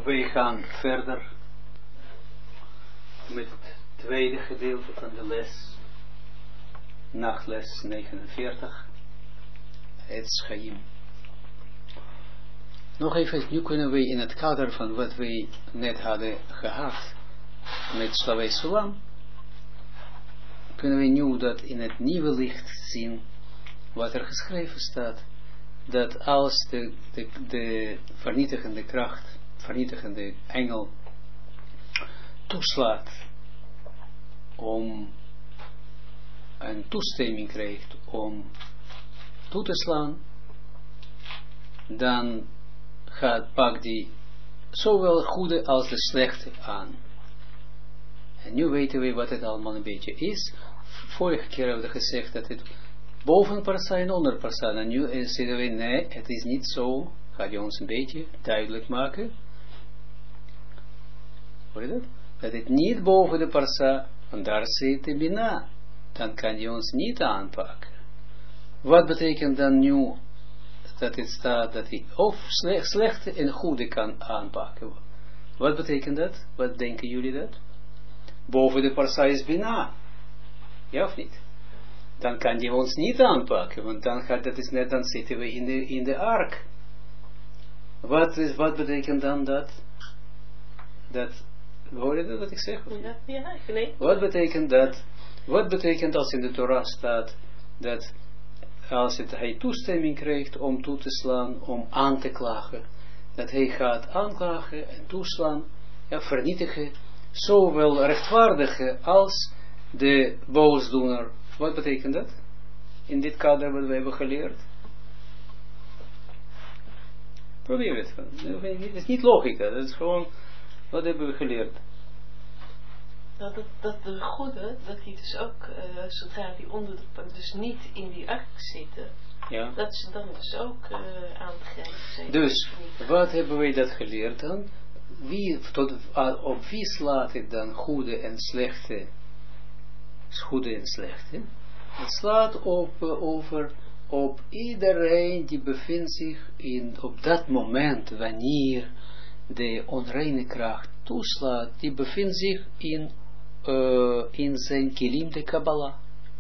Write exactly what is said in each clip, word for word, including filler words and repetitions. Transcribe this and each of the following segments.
Wij gaan verder met het tweede gedeelte van de les, nachtles negenenveertig, het Schaim. Nog even, nu kunnen we in het kader van wat we net hadden gehad met Slavei Sulam, kunnen we nu dat in het nieuwe licht zien, wat er geschreven staat, dat als de, de, de vernietigende kracht, vernietigende engel toeslaat om een toestemming krijgt om toe te slaan, dan gaat, pakt die zowel het goede als de slechte aan. En nu weten we wat het allemaal een beetje is. Vorige keer hebben we gezegd dat het boven parsa en onder parsa. En nu zeggen we nee, het is niet zo. Gaat je ons een beetje duidelijk maken. Hoor je dat? Dat het niet boven de parsa, want daar zit de bina. Dan kan je ons niet aanpakken. Wat betekent dan nu dat het staat dat hij of slechte en goede kan aanpakken? Wat betekent dat? Wat denken jullie dat? Boven de parsa is bina. Ja of niet? Dan kan die ons niet aanpakken, want dan gaat dat is net, dan zitten we in de, in de ark. Wat, is, wat betekent dan dat? Dat, hoor je dat wat ik zeg? Ja, ja, ik weet. Wat betekent dat? Wat betekent als in de Torah staat, dat als het, hij toestemming krijgt om toe te slaan, om aan te klagen, dat hij gaat aanklagen en toeslaan, ja, vernietigen, zowel rechtvaardige als de boosdoener. Wat betekent dat? In dit kader wat we hebben geleerd. Probeer het. Het is niet logica, dat is gewoon, wat hebben we geleerd? Dat, dat, dat de goede, dat die dus ook, uh, zodra die onder de, dus niet in die ark zitten, ja, dat ze dan dus ook uh, aan het grijpen zijn. Dus, wat hebben wij dat geleerd dan? Wie, tot, uh, op wie slaat het dan goede en slechte? Goede en slechte. Het slaat op, uh, over op iedereen die bevindt zich in, op dat moment, wanneer de onreine kracht toeslaat, die bevindt zich in, uh, in zijn kilim de Kabbalah.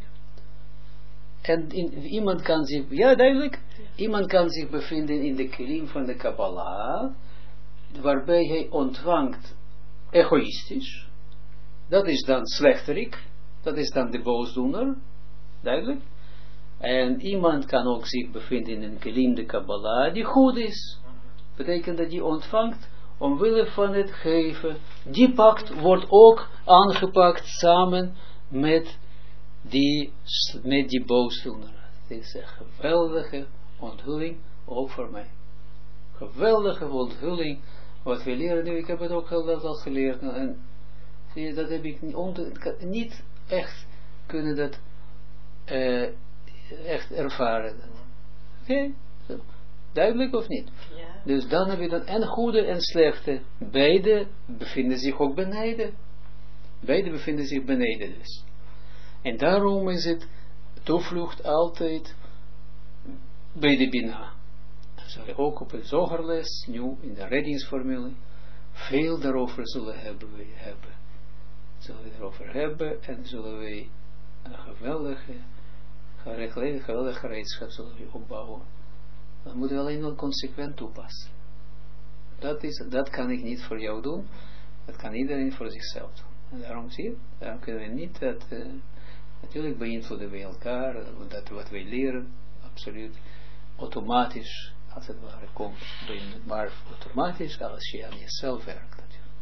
En in, iemand kan zich, ja duidelijk, ja. Iemand kan zich bevinden in de kilim van de Kabbalah, waarbij hij ontvangt egoïstisch, dat is dan slechterik, dat is dan de boosdoener, duidelijk. En iemand kan ook zich bevinden in een kilim de Kabbalah, die goed is, betekent dat die ontvangt omwille van het geven, die pakt wordt ook aangepakt samen met die, met die boosdoener. Het is een geweldige onthulling, ook voor mij. Geweldige onthulling, wat we leren nu, ik heb het ook al, al geleerd, en zie je, dat heb ik niet, niet echt kunnen dat uh, echt ervaren. Oké? Okay? Duidelijk of niet? Ja. Dus dan heb je dan en goede en slechte. Beide bevinden zich ook beneden. Beide bevinden zich beneden dus. En daarom is het toevlucht altijd bij de Bina. Dan zal je ook op een zogerles, nu in de reddingsformule, veel daarover zullen hebben. We hebben. Zullen we erover hebben en zullen we een geweldige, geweldige gereedschap zullen we opbouwen. Dan moeten we alleen nog consequent toepassen. Dat, is, dat kan ik niet voor jou doen. Dat kan iedereen voor zichzelf doen. En daarom zie je, daarom kunnen we niet dat, uh, natuurlijk beïnvloeden we elkaar, dat wat wij leren, absoluut, automatisch, als het ware, komt, maar automatisch als je aan jezelf werkt.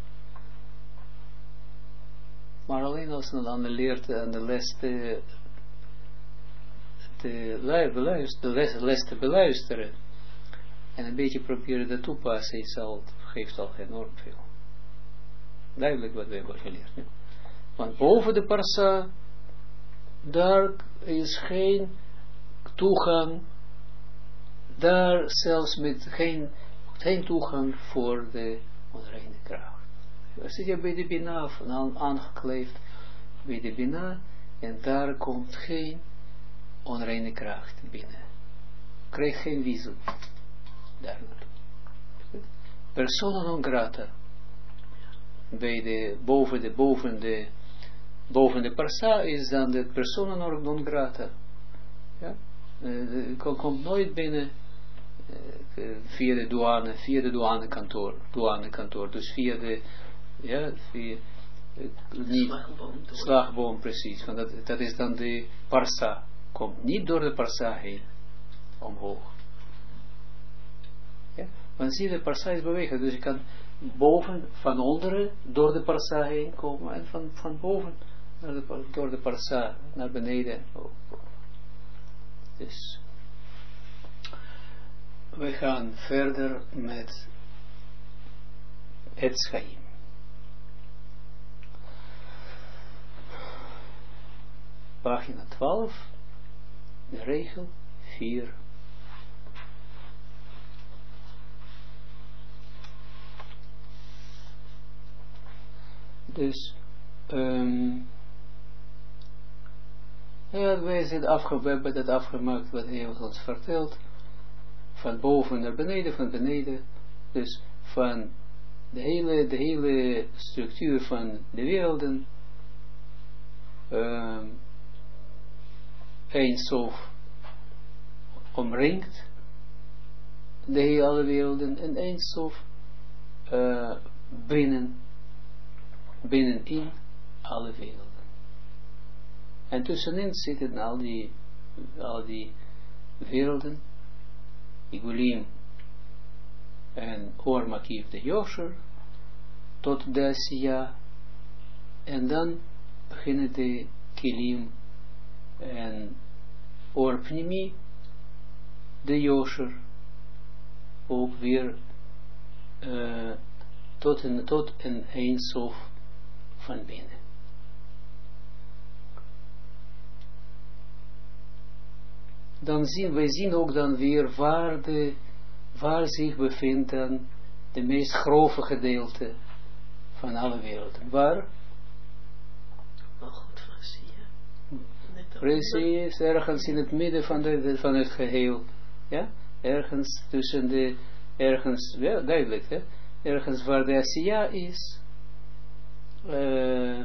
Maar alleen als je dan leert aan de les te te beluisteren, de les, les te beluisteren en een beetje proberen dat toepassen, is al, geeft al enorm veel. Duidelijk wat we hebben geleerd. Ja? Want boven de parsa, daar is geen toegang, daar zelfs met geen, geen toegang voor de onreine kracht. Dan zit je bij de Bina aangekleefd, bij de Bina, en daar komt geen onreine kracht binnen. Krijg geen visum. Daar naartoe. persona non grata. Bij de, boven de, boven de, boven de parsa is dan de persona non grata. Ja? Uh, komt nooit binnen uh, via de douane, via de douanekantoor, douanekantoor. Dus via de, ja, via, uh, niet, slagboom, slagboom, precies. Want dat, dat is dan de parsa. Komt niet door de parsa heen, omhoog. Ja? Want zie je, de parsa is bewegen, dus je kan boven, van onderen, door de parsa heen komen, en van, van boven, naar de, door de parsa, naar beneden. Dus, we gaan verder met het Chaim. Pagina twaalf, de regel vier. Dus, um, ja, wij zijn afge, we hebben dat afgemaakt wat hij ons vertelt, van boven naar beneden, van beneden, dus van de hele, de hele structuur van de werelden, um, Eindsof omringt de hele werelden en Eindsof uh, binnen, binnenin alle werelden. En tussenin zitten al die, al die werelden, Igulim en Or Makiv de Yosher, tot de Asiya, en dan beginnen de Kilim en Or Pnimi, de Yosher, ook weer uh, tot een, tot een Eindsof van binnen. Dan zien wij zien ook dan weer waar, de, waar zich bevindt dan de meest grove gedeelte van alle werelden. Waar? Wel goed van Asiya. Precies, ergens in het midden van, de, van het geheel. Ja? Ergens tussen de, ergens, ja, duidelijk, hè? Ergens waar de Asiya is. Uh,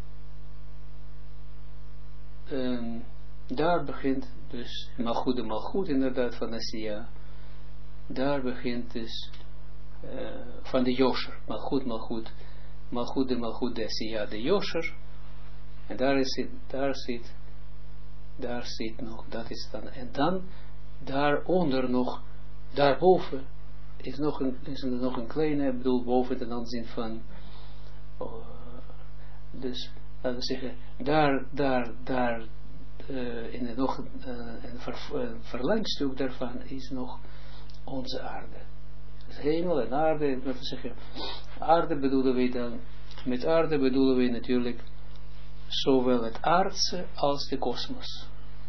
um, daar begint dus Malchut de Malchut inderdaad van Asiya. Daar begint dus uh, van de Yosher. Malchut, Malchut. Malchut de Malchut de Asiya, de Yosher. En daar is het, daar zit, daar zit nog, dat is dan, en dan daaronder nog, daarboven is nog een, is er nog een kleine, ik bedoel boven ten aanzien van, uh, dus laten we zeggen, daar, daar, daar, uh, in het nog uh, een, ver, een verlengstuk daarvan is nog onze aarde. Dus hemel en aarde, laten we zeggen, aarde bedoelen we dan, met aarde bedoelen we natuurlijk zowel het aardse als de kosmos.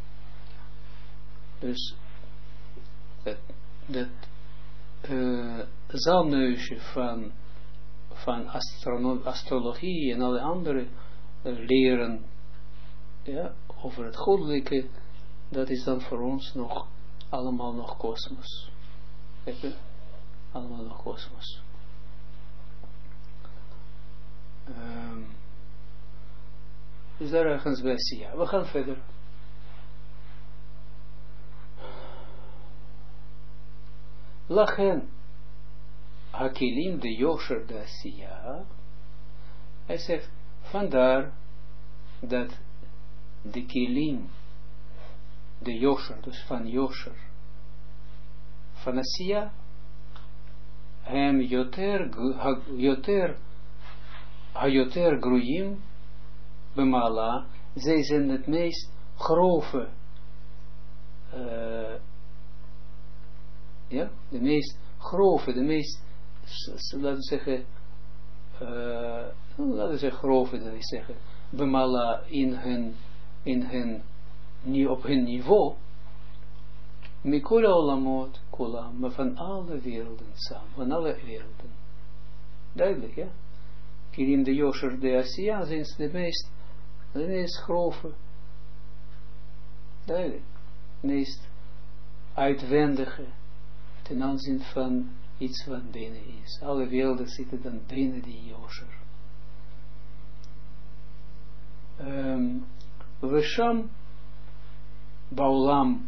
Dus dat, dat uh, zaalneusje van, van astrologie en alle andere uh, leren, ja, over het goddelijke, dat is dan voor ons nog allemaal nog kosmos. Kijk, allemaal nog kosmos. Um, dus daar ergens bij Asiya. We gaan verder. Lachen Hakilim de Yosher de Asiya. Hij zegt, vandaar dat de Kilim, de Yosher, dus van Yosher, van Asiya, hem Yoter, Yoter, Ha-Yoter Gruyim, Bemala, zij zijn het meest grove, uh, ja, de meest grove, de meest, laten we zeggen, uh, laten we zeggen grove, dat is zeggen, Bemala in hun, in hun, op hun niveau, Mikula Olamot, Kula, maar van alle werelden samen, van alle werelden. Duidelijk, ja? Kirim de Yosher de Asiya zijn de meest, de meest grove, duidelijk, meest uitwendige, ten aanzien van iets wat binnen is. Alle werelden zitten dan binnen die Yosher. Um, Vesham Baulam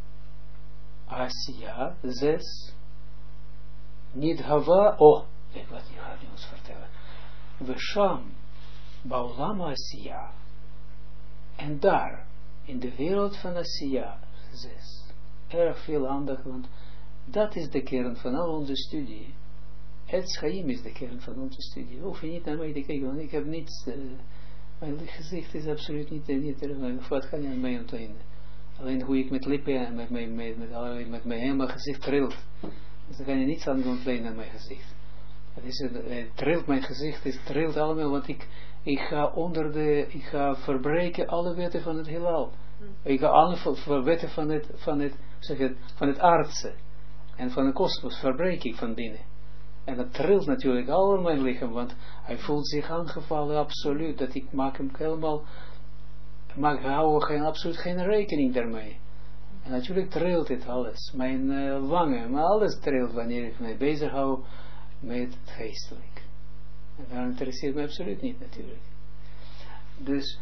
Asiya, zes, niet Hava, oh, kijk wat je gaat ons vertellen. Vesham Baulam Asiya, en daar, in de wereld van Asiya, zes, erg veel aandacht, want dat is de kern van al onze studie. Het Chaim is de kern van onze studie. Hoef je niet naar mij te kijken, want ik heb niets, uh, mijn gezicht is absoluut niet, niet er, wat kan je aan mij ontlenen? Alleen hoe ik met lippen en met mijn, met, met, met, met mijn helemaal gezicht trilt. Dus daar kan je niets aan ontlenen aan mijn gezicht. Het, is, het trilt, mijn gezicht het trilt allemaal, want ik, ik ga onder de, ik ga verbreken alle wetten van het heelal. Ik ga alle wetten van het, van het, zeg het, van het aardse en van de kosmos verbreek ik van binnen. En dat trilt natuurlijk al in mijn lichaam, want hij voelt zich aangevallen, absoluut, dat ik maak hem helemaal, maak, hou geen, absoluut geen rekening daarmee. En natuurlijk trilt het alles, mijn uh, wangen, maar alles trilt wanneer ik mij bezig hou met het geestelijk. En dat interesseert me absoluut niet natuurlijk. Dus,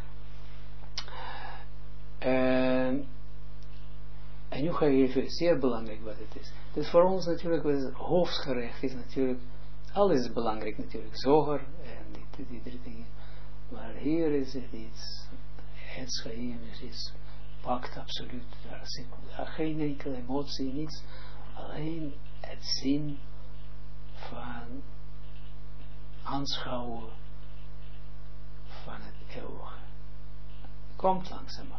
uh, en nu ga je even, zeer belangrijk wat het is. Dus voor ons natuurlijk, het hoofdgerecht is natuurlijk, alles is belangrijk natuurlijk, zoger en die, die drie dingen. Maar hier is het iets, het Chaim is iets, pakt absoluut, daar zit geen enkele emotie, niets, alleen het zin van aanschouwen van het eeuwige. Komt langzaamaan.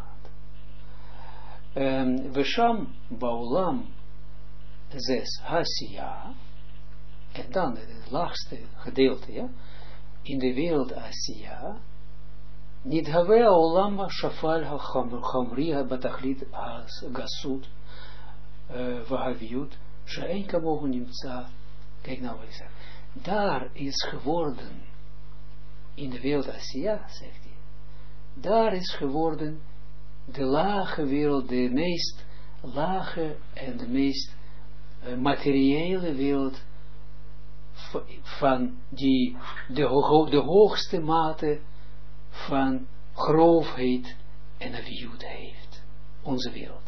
Um, Vesham Baulam zes Asiya, en dan het laagste gedeelte, ja, in de wereld Asiya, niet Havea Olam Shafal HaChamri Batachlit Gasut Vahaviut She'en Kamohu Nimtza. Kijk nou wat ik zeg. Daar is geworden, in de wereld Asiya, zegt hij, daar is geworden de lage wereld, de meest lage en de meest uh, materiële wereld van die de, ho de hoogste mate van groofheid en aviut heeft. Onze wereld.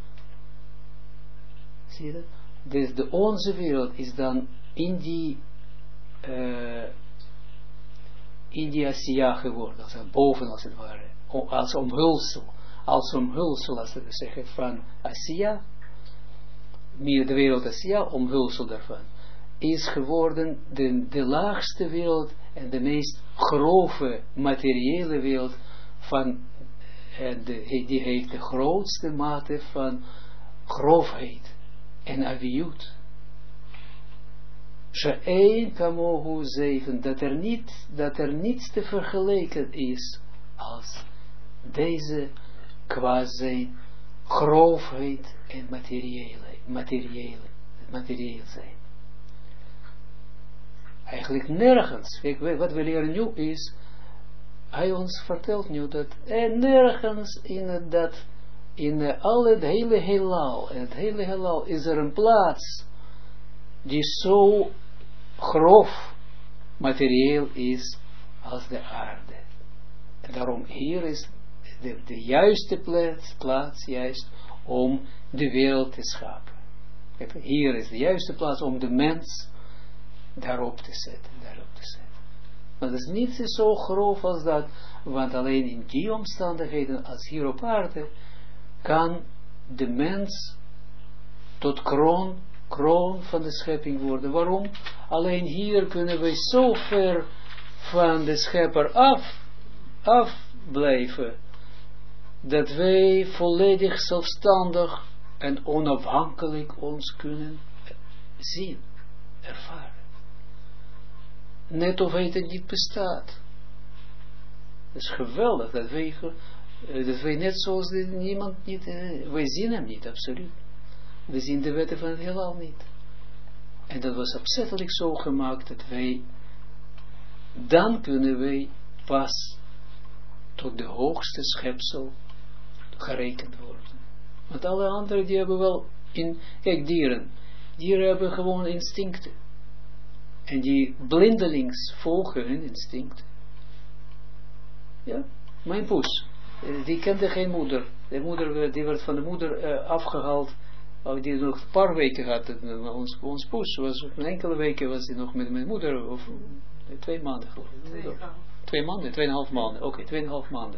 Zie je dat? Dus de onze wereld is dan in die uh, in die Asiya geworden, als boven als het ware, als omhulsel. Als omhulsel, als we zeggen, van Asiya, meer de wereld Asiya, omhulsel daarvan, is geworden de, de laagste wereld en de meest grove materiële wereld van, en de, die heeft de grootste mate van grofheid en aviut. She'en kamohu zeven, dat er niet, dat er niets te vergelijken is als deze qua zijn grofheid en materiële, materiële, materieel zijn. Eigenlijk nergens, kijk, wat we leren nu is, hij ons vertelt nu dat er nergens in het, dat, in al het hele heelal, en het hele heelal is er een plaats die zo grof materieel is als de aarde. En daarom hier is de, de juiste plaats, plaats juist om de wereld te schapen. Hier is de juiste plaats om de mens daarop te zetten, daarop te zetten. Maar dat is niet zo grof als dat, want alleen in die omstandigheden als hier op aarde kan de mens tot kroon, kroon van de schepping worden. Waarom? Alleen hier kunnen wij zo ver van de schepper af, afblijven, dat wij volledig zelfstandig en onafhankelijk ons kunnen zien, ervaren. Net of het niet bestaat. Het is geweldig dat wij, dat wij net zoals de, niemand niet, wij zien hem niet, absoluut. We zien de wetten van het heelal niet. En dat was opzettelijk zo gemaakt dat wij, dan kunnen wij pas tot de hoogste schepsel gerekend worden. Want alle anderen die hebben wel in, kijk dieren, Dieren hebben gewoon instincten. En die blindelings volgen hun instincten. Ja, mijn poes. Die kende geen moeder. De moeder, die werd van de moeder uh, afgehaald. Oh, die nog een paar weken had. Ons, ons poes was een enkele weken was hij nog met mijn moeder. Of uh, twee maanden geloof ik. Twee, twee maanden, tweeënhalf maanden. Oké, okay, tweeënhalf maanden.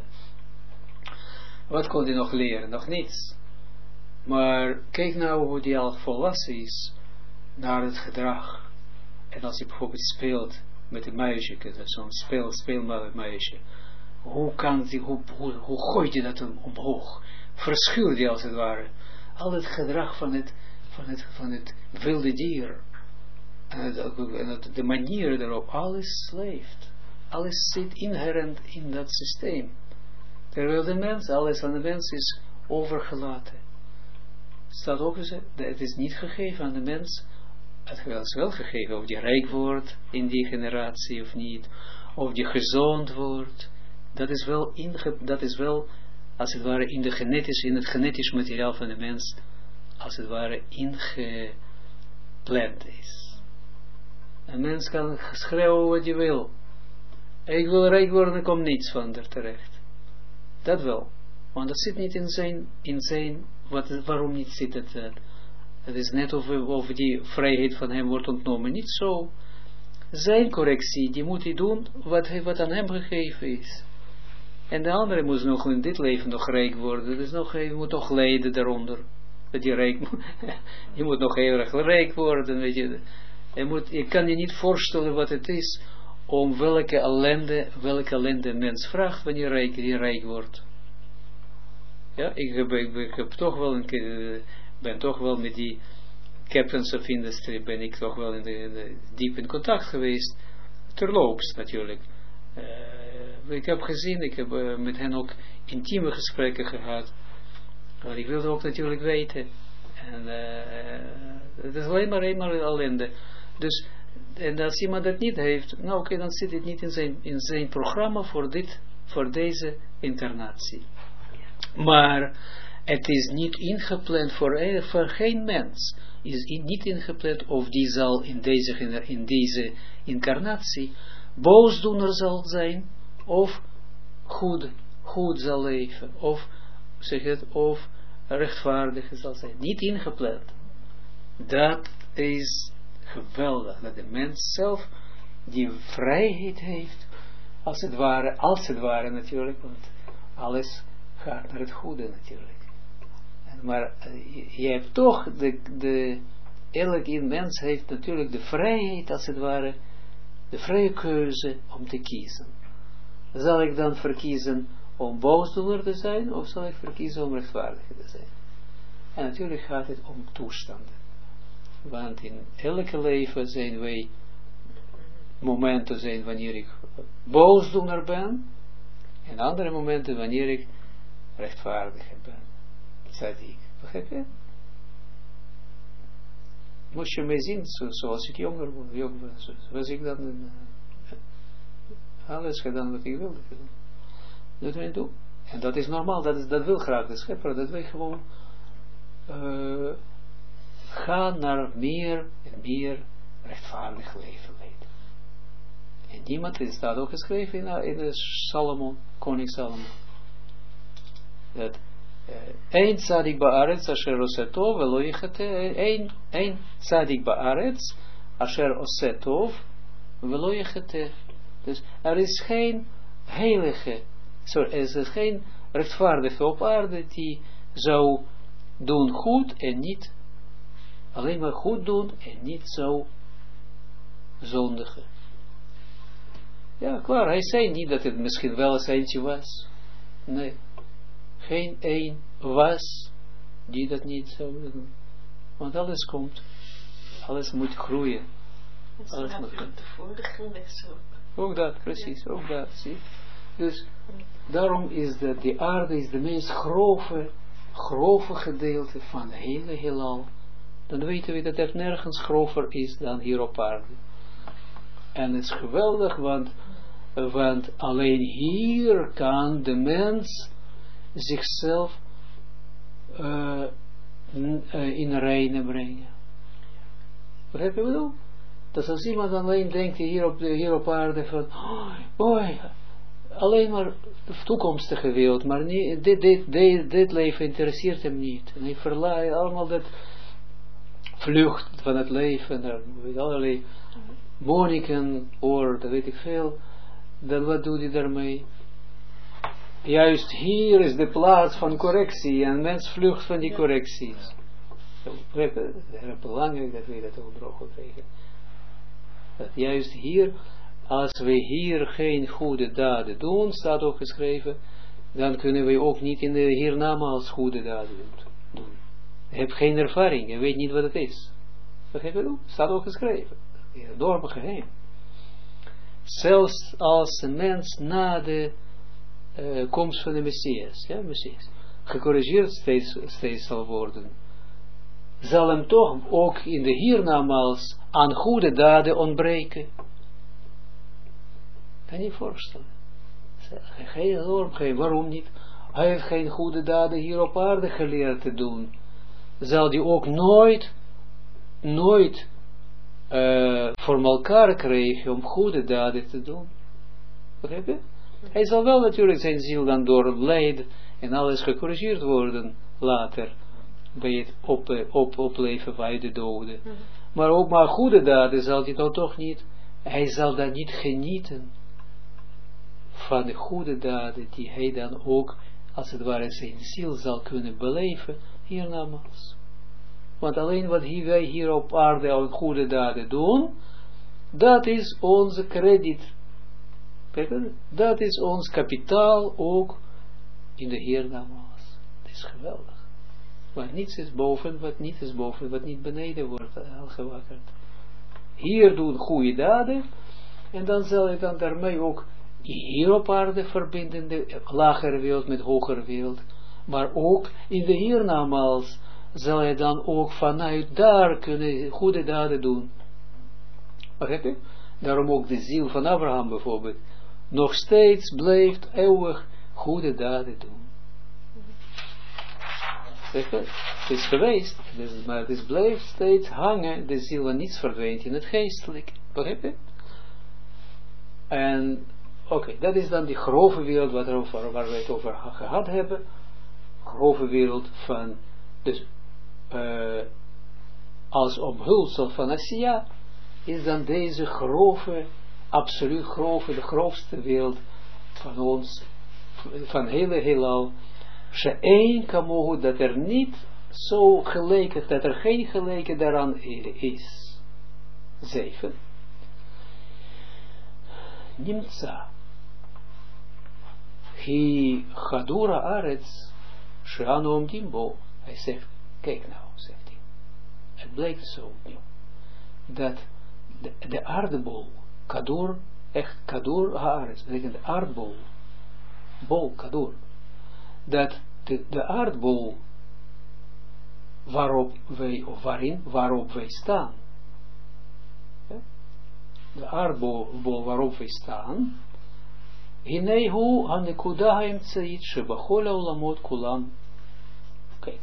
Wat kon hij nog leren? Nog niets. Maar kijk nou hoe die al volwassen is. Naar het gedrag. En als hij bijvoorbeeld speelt met een meisje. Zo'n speel, speelmeisje. Hoe kan die, hoe, hoe, hoe gooit je dat omhoog? Verschuurt die als het ware. Al het gedrag van het, van het, van het wilde dier. En, het, en het, de manier erop. Alles leeft. Alles zit inherent in dat systeem. Terwijl de mens, alles aan de mens is overgelaten. Staat ook gezegd, het is niet gegeven aan de mens. Het is wel gegeven of die rijk wordt in die generatie of niet. Of die gezond wordt. Dat is wel, inge, dat is wel als het ware in, de genetisch, in het genetisch materiaal van de mens, als het ware ingepland is. Een mens kan schreeuwen wat je wil. Ik wil rijk worden, er komt niets van er terecht. Dat wel. Want dat zit niet in zijn, in zijn wat, waarom niet zit het? Uh, het is net of, of die vrijheid van hem wordt ontnomen. Niet zo. Zijn correctie, die moet hij doen wat, wat aan hem gegeven is. En de andere moet nog in dit leven nog rijk worden. Dus nog, je moet toch lijden daaronder. Dat je rijk moet. Je moet nog heel erg rijk worden. Weet je. Je, moet, je kan je niet voorstellen wat het is. Om welke ellende, welke ellende mens vraagt wanneer je rijk, je rijk wordt. Ja, ik heb, ik, ik heb toch wel een keer, ben toch wel met die captains of industry, ben ik toch wel in de, in de, diep in contact geweest. Terloops natuurlijk. Uh, ik heb gezien, ik heb uh, met hen ook intieme gesprekken gehad. Maar ik wilde ook natuurlijk weten. En uh, het is alleen maar eenmaal ellende. Dus, en als iemand dat niet heeft, nou oké, okay, dan zit het niet in zijn, in zijn programma voor dit, voor deze incarnatie. Maar het is niet ingepland voor, voor geen mens. Is niet ingepland of die zal in deze, in deze incarnatie boosdoener zal zijn, of goed, goed zal leven, of, zeg het, of rechtvaardig zal zijn. Niet ingepland. Dat is geweldig, dat de mens zelf die vrijheid heeft, als het ware, als het ware natuurlijk, want alles gaat naar het goede natuurlijk. Maar uh, je hebt toch, de, de, elke mens heeft natuurlijk de vrijheid, als het ware, de vrije keuze om te kiezen. Zal ik dan verkiezen om boosdoener te zijn, of zal ik verkiezen om rechtvaardiger te zijn? En natuurlijk gaat het om toestanden. Want in elke leven zijn wij momenten zijn wanneer ik boosdoener ben, en andere momenten wanneer ik rechtvaardiger ben. Tzadik. Begrijp je? Moest je mij zien, zo, zoals ik jonger was, was ik dan uh, alles gedaan wat ik wilde doen. Dat wil ik doen. En dat is normaal, dat, is, dat wil graag de schepper, dat wij gewoon uh, gaan naar meer en meer rechtvaardig leven leiden. En niemand, het staat ook geschreven in, in de Salomon, koning Salomon, dat Eén tzadik ba'aretz asher oseh tov velo yechateh. Eén tzadik ba'aretz asher oseh tov velo yechateh. Dus er is geen heilige, sorry, er is geen rechtvaardige op aarde die zou doen goed en niet, alleen maar goed doen en niet zou zondigen. Ja, klaar, hij zei niet dat het misschien wel eens eentje was. Nee. Geen één was die dat niet zou doen. Want alles komt, alles moet groeien. Alles moet groeien. De vorige les ook. Ook dat, precies, ook dat, zie. Dus daarom is dat de aarde is de meest grove, grove gedeelte van het hele heelal. Dan weten we dat het nergens grover is dan hier op aarde. En het is geweldig, want, want alleen hier kan de mens zichzelf uh, in reine brengen. Begrijp je wat ik bedoel? Dat als iemand alleen denkt hier op, de, hier op aarde van, oh, alleen maar de toekomstige wereld, maar niet, dit, dit, dit, dit leven interesseert hem niet. En hij verlaat allemaal dat vlucht van het leven, en weet allerlei monniken, oor, dat weet ik veel, dan wat doet hij daarmee? Juist hier is de plaats van correctie, en mens vlucht van die correcties. Het is belangrijk dat we dat onderbroken krijgen. Dat juist hier, als we hier geen goede daden doen, staat ook geschreven, dan kunnen we ook niet in de hiernamaals goede daden doen. Je hebt geen ervaring, je weet niet wat het is. Begrijp je? Staat ook geschreven. Enorm geheim. Zelfs als een mens na de uh, komst van de Messias, ja, Messias, gecorrigeerd steeds, steeds zal worden, zal hem toch ook in de hiernamaals aan goede daden ontbreken. Kan je je voorstellen? Geen enorm geheim. Waarom niet? Hij heeft geen goede daden hier op aarde geleerd te doen. Zal hij ook nooit, nooit uh, voor elkaar krijgen om goede daden te doen. Begrijp je? Hij zal wel natuurlijk zijn ziel dan door het lijden en alles gecorrigeerd worden later bij het op, op, opleven van de doden. Mm-hmm. Maar ook maar goede daden zal hij dan toch niet, hij zal dan niet genieten van de goede daden die hij dan ook, als het ware, zijn ziel zal kunnen beleven hiernamaals. Want alleen wat wij hier op aarde aan goede daden doen, dat is onze krediet. Dat is ons kapitaal ook in de hiernamaals. Dat is geweldig. Maar niets is boven, wat niet is boven, wat niet beneden wordt al gewakkerd. Hier doen goede daden, en dan zal je dan daarmee ook hier op aarde verbinden, de lagere wereld met hogere wereld, maar ook in de hiernamaals zal je dan ook vanuit daar kunnen goede daden doen. Begrijp je? Daarom ook de ziel van Abraham bijvoorbeeld nog steeds blijft eeuwig goede daden doen. Het is geweest, maar het is blijft steeds hangen, de ziel en niets verdwijnt in het geestelijk. Begrijp je? En oké, okay, dat is dan die grove wereld wat er over, waar we het over gehad hebben. Grove wereld van, dus uh, als omhulsel van Asiya is dan deze grove, absoluut grove, de grootste wereld van ons, van hele heelal. She'ein kamohu, dat er niet zo gelijken, dat er geen gelijke daaraan is. Zeven. Nimtza. Hi Chadura Arets She'anu omdim bo. Hij zegt, kijk nou, zegt hij. Het blijkt zo nu. Dat de, de aardbol, Kadur, echt Kadur Haaretz, betekent de aardbol. Bol, Kadur. Dat de, de aardbol waarop wij, of waarin, waarop wij staan, ja? De aardbol waarop wij staan, Hinehu hanekuda haimtsait shebachol olamot kulam. Kijk,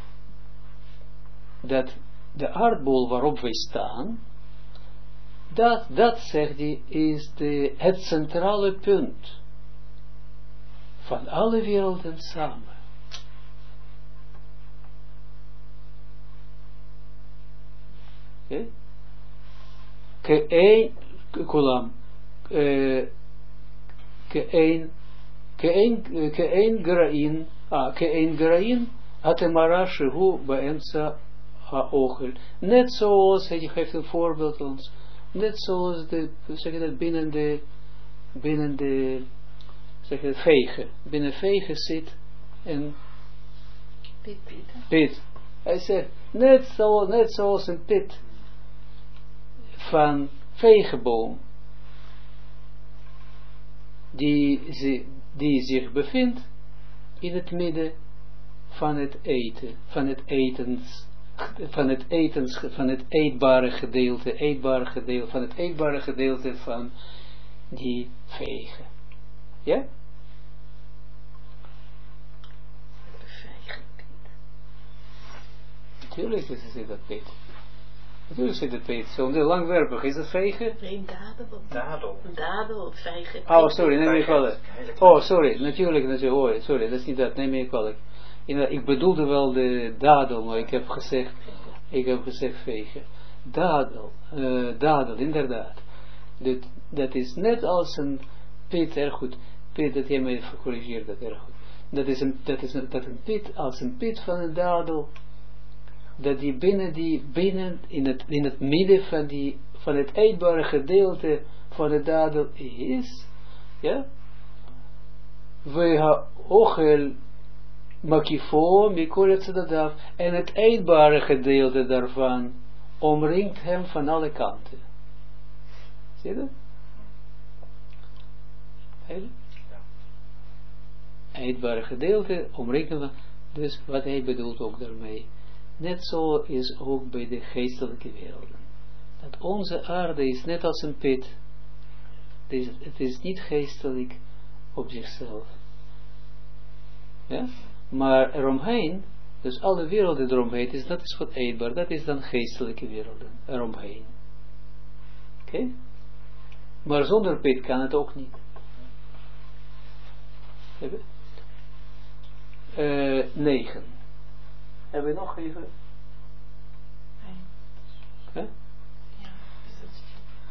dat de aardbol waarop wij staan, dat, dat zegt hij, is de, het centrale punt van alle werelden samen. Oké? Ke'ein, kulam, ke'ein, ke'ein, ke'ein grain, ah, ke'ein grain, atemara shehu ba'emtsa ha'ochel. Net zoals, hij geeft een voorbeeld ons, net zoals de, zeg je dat, binnen de, binnen de, zeg je het, vegen. Binnen vegen zit een pit. pit. Hij zegt, net, zo, net zoals een pit van vegenboom, die, die zich bevindt in het midden van het eten, van het etens, van het etens, van het eetbare gedeelte, eetbare gedeelte, van het eetbare gedeelte van die vegen. Ja? Natuurlijk is het dat pit. Natuurlijk zit het peet. Zo langwerpig. Is het vegen? Nee, dadel. Dadel. Dadel, vijgen. Oh, sorry, neem me kwalijk. Oh, sorry, natuurlijk, natuurlijk. Oh, sorry, dat is niet dat, neem me kwalijk. Ik bedoelde wel de dadel, maar ik heb gezegd, ik heb gezegd vegen. Dadel, uh, dadel, inderdaad. Dat, dat is net als een pit, erg goed. Pit, dat jij mij gecorrigeerd, dat erg goed. Dat is een, dat is een, dat een pit, als een pit van een dadel, dat die binnen, die binnen in het, in het midden van, die, van het eetbare gedeelte van de dadel is, ja, we ha ochel makifo mikolet zadadav, en het eetbare gedeelte daarvan omringt hem van alle kanten. Zie je dat? Heel? Eetbare gedeelte omringt hem, dus wat hij bedoelt ook daarmee. Net zo is ook bij de geestelijke werelden. Dat onze aarde is net als een pit. Het is, het is niet geestelijk op zichzelf. Ja? Maar eromheen, dus alle werelden eromheen, is, dat is wat eetbaar, dat is dan geestelijke werelden, eromheen. Oké? Okay? Maar zonder pit kan het ook niet. Hebben? Uh, negen. Hebben we nog even? Nee. Huh? Ja, is dat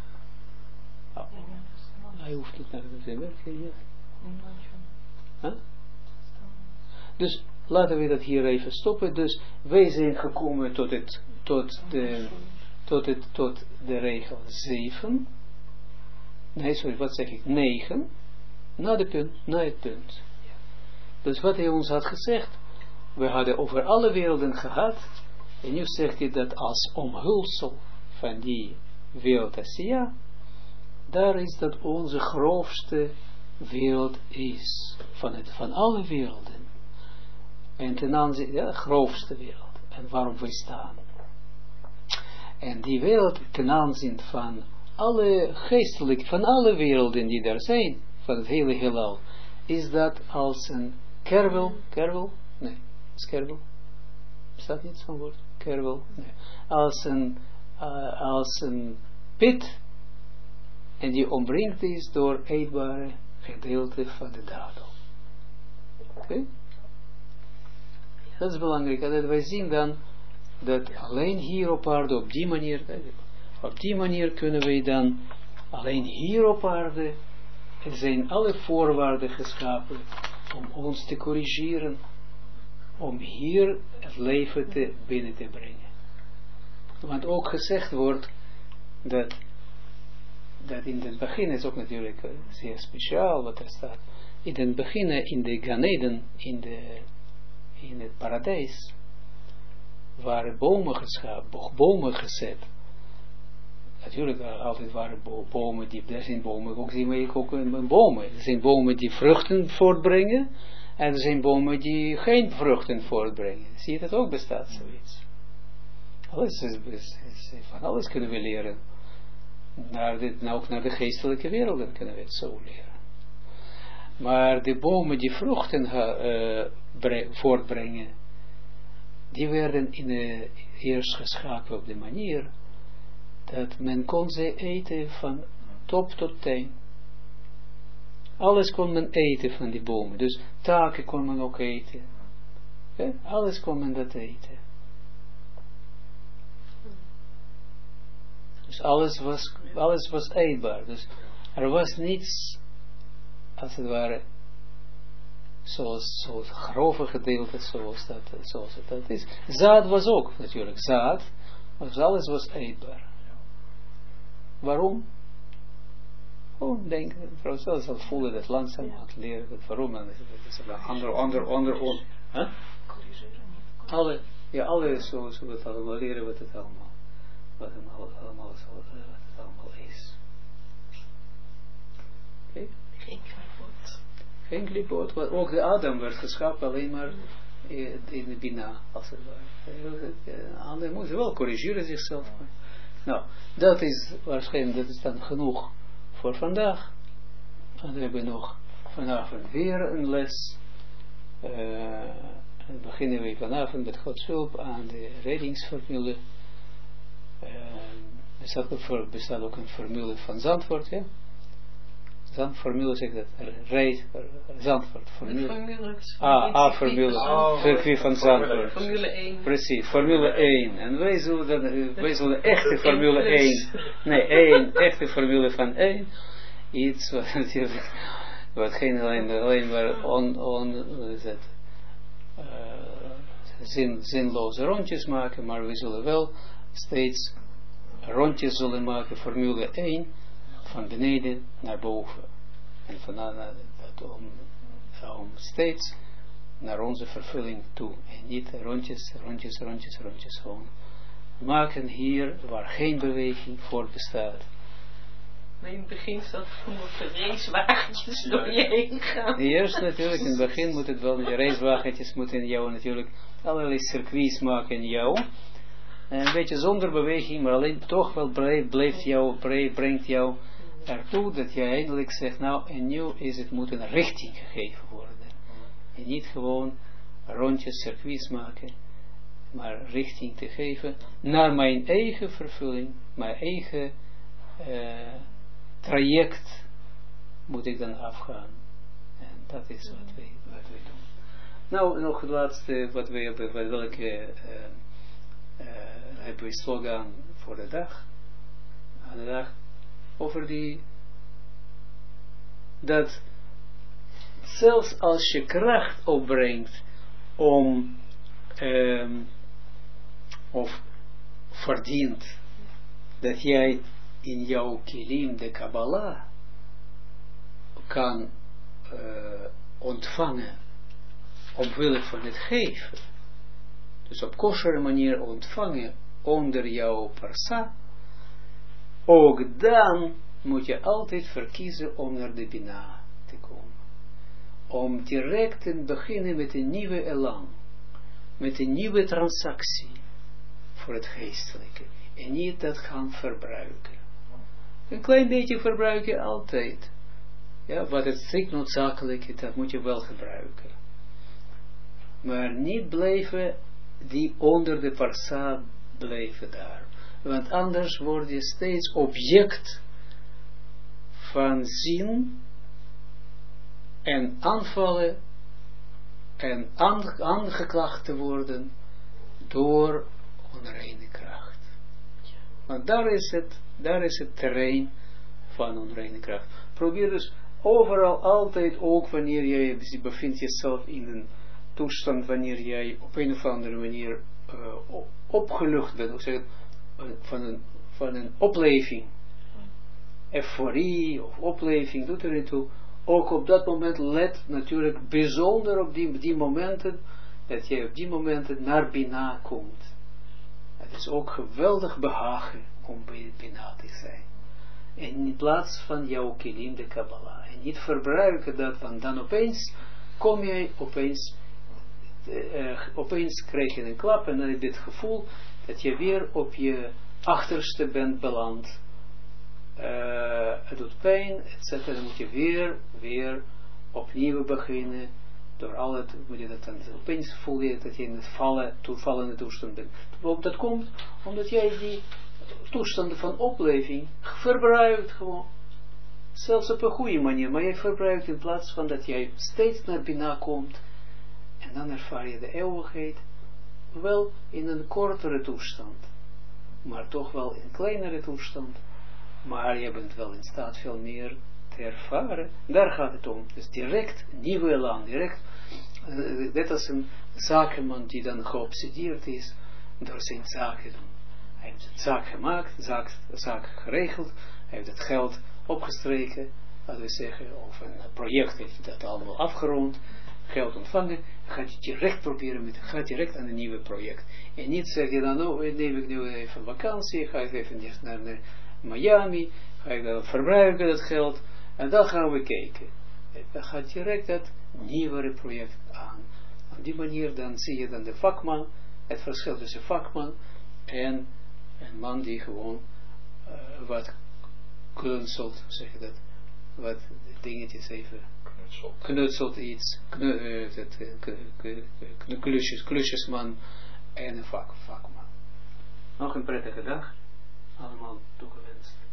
oh. ja, hij hoeft niet naar de zin werken. Huh? Dus laten we dat hier even stoppen. Dus wij zijn gekomen tot het tot de tot het tot de regel zeven. Nee, sorry, wat zeg ik? negen. Na de punt, na het punt. Dus wat hij ons had gezegd, we hadden over alle werelden gehad, en nu zegt hij dat als omhulsel van die wereld Asiya, daar is dat onze grootste wereld is, van, het, van alle werelden. En ten aanzien, ja, de grootste wereld. En waarom wij staan. En die wereld ten aanzien van alle geestelijke, van alle werelden die daar zijn, van het hele heelal, is dat als een kervel, kervel, nee, is kervel, bestaat niet zo'n woord, kervel, nee, als een, uh, als een pit, en die omringd is door eetbare gedeelte van de dadel. Oké? Okay? Dat is belangrijk, dat wij zien dan, dat alleen hier op aarde, op die manier, op die manier kunnen wij dan, alleen hier op aarde, er zijn alle voorwaarden geschapen om ons te corrigeren, om hier het leven te binnen te brengen. Want ook gezegd wordt dat, dat in het begin is ook natuurlijk zeer speciaal wat er staat. In het begin, in de Gan Eden, in, de, in het paradijs, waren bomen geschapen, bomen gezet. Natuurlijk, altijd waren bomen, die, er zijn bomen, ook zie je ook bomen. Er zijn bomen die vruchten voortbrengen, en er zijn bomen die geen vruchten voortbrengen. Zie je dat ook bestaat zoiets? Alles is, is, is, van alles kunnen we leren. Naar de, nou ook naar de geestelijke werelden kunnen we het zo leren. Maar de bomen die vruchten uh, bre, voortbrengen, die werden in de, eerst geschapen op de manier dat men kon ze eten van top tot teen. Alles kon men eten van die bomen. Dus taken kon men ook eten. Ja, alles kon men dat eten. Dus alles was, alles was eetbaar. Dus er was niets, als het ware, zoals, zoals grove gedeelte, zoals, dat, zoals het dat is. Zaad was ook natuurlijk zaad, maar alles was eetbaar. Waarom? Gewoon denken, mevrouw zelf zal voelen dat langzaam gaat leren, dat waarom, en dat is een ander, ander, ander, on, huh? alle, ja, alle, zo, zo het allemaal leren wat het allemaal, wat het allemaal, allemaal, zo, wat het allemaal is. Oké? Okay? Geen klipoot. Geen klipoot, want ook de Adam werd geschapen alleen maar in de Bina, als het ware. Anderen moeten wel corrigeren zichzelf. Nou, dat is waarschijnlijk, dat is dan genoeg voor vandaag. En we hebben nog vanavond weer een les. Uh, en beginnen we vanavond met Gods hulp aan de reddingsformule. uh, bestaat, ook, bestaat ook een formule van Zandvoort, ja? Zand, formule zeg ik dat, reis, Zandvoort, formule. Ah, ah, formule, oh, circuit van Zandvoort. Formule één. Precies, formule één. En wij zullen, dan, wij zullen echte formule één, nee, één, echte formule van één, iets wat natuurlijk, wat geen alleen, alleen maar on, on, wat is het, uh, zin, zinloze rondjes maken, maar we zullen wel steeds rondjes zullen maken, formule één, van beneden naar boven. En vanaf dat om, om steeds naar onze vervulling toe. En niet rondjes, rondjes, rondjes, rondjes gewoon. Maken hier waar geen beweging voor bestaat. Maar in het begin staat voor racewagentjes door je heen gaan. Eerst natuurlijk, in het begin moet het wel, de racewagentjes moeten jou natuurlijk allerlei circuits maken in jou. En een beetje zonder beweging, maar alleen toch wel blijft jou, brengt jou ertoe dat je eindelijk zegt, nou, en nu is het moet een richting gegeven worden. En niet gewoon rondjes circuits maken, maar richting te geven naar mijn eigen vervulling, mijn eigen uh, traject moet ik dan afgaan. En dat is wat wij, wat wij doen. Nou, nog het laatste wat we hebben, welke uh, uh, hebben we slogan voor de dag, aan de dag, over die, dat zelfs als je kracht opbrengt om, um, of verdient, dat jij in jouw kilim de Kabbalah kan uh, ontvangen, omwille van het geven. Dus op kosher manier ontvangen onder jouw parsa, ook dan moet je altijd verkiezen om naar de Bina te komen. Om direct te beginnen met een nieuwe elan. Met een nieuwe transactie voor het geestelijke. En niet dat gaan verbruiken. Een klein beetje verbruiken altijd. Ja, wat het strikt noodzakelijk is, dat moet je wel gebruiken. Maar niet blijven die onder de parsa blijven daar. Want anders word je steeds object van zin en aanvallen en aangeklaagd te worden door onreine kracht. Want daar is het, daar is het terrein van onreine kracht. Probeer dus overal altijd, ook wanneer jij bevindt jezelf in een toestand, wanneer jij op een of andere manier uh, opgelucht bent, of zeg het, van een, van een opleving, euforie of opleving, doet er niet toe. Ook op dat moment let natuurlijk bijzonder op die, die momenten, dat je op die momenten naar Bina komt. Het is ook geweldig behagen om bij Bina te zijn. En in plaats van jouw kilim de Kabbalah. En niet verbruiken dat, want dan opeens kom je opeens, uh, opeens krijg je een klap en dan heb je het gevoel dat je weer op je achterste bent beland. Uh, het doet pijn, et cetera. Dan moet je weer, weer opnieuw beginnen. Door al het, moet je dat dan opeens voel je dat je in het vallen, toevallende toestand bent. Dat komt omdat jij die toestanden van opleving verbruikt gewoon. Zelfs op een goede manier, maar jij verbruikt in plaats van dat jij steeds naar Bina komt. En dan ervaar je de eeuwigheid wel in een kortere toestand. Maar toch wel in een kleinere toestand. Maar je bent wel in staat veel meer te ervaren. Daar gaat het om. Dus direct, nieuwe elan, direct. Uh, net als een zakenman die dan geobsedeerd is door zijn zaken doen. Hij heeft een zaak gemaakt, zaak, zaak geregeld. Hij heeft het geld opgestreken, laten we zeggen. Of een project heeft dat allemaal afgerond. Geld ontvangen. Gaat je direct proberen met, gaat direct aan een nieuwe project. En niet zeg je dan, oh, neem ik nu even vakantie, ga ik even eerst naar de Miami, ga ik dan verbruiken dat geld, en dan gaan we kijken. Dan gaat direct dat nieuwere project aan. Op die manier dan zie je dan de vakman, het verschil tussen vakman en een man die gewoon uh, wat knutselt, zeg je dat, wat dingetjes even knutselt, knutselt iets, knu, uh, dat, uh, klusjes, klusjesman en een vak, vakman. Nog een prettige dag. allemaal toegewenst.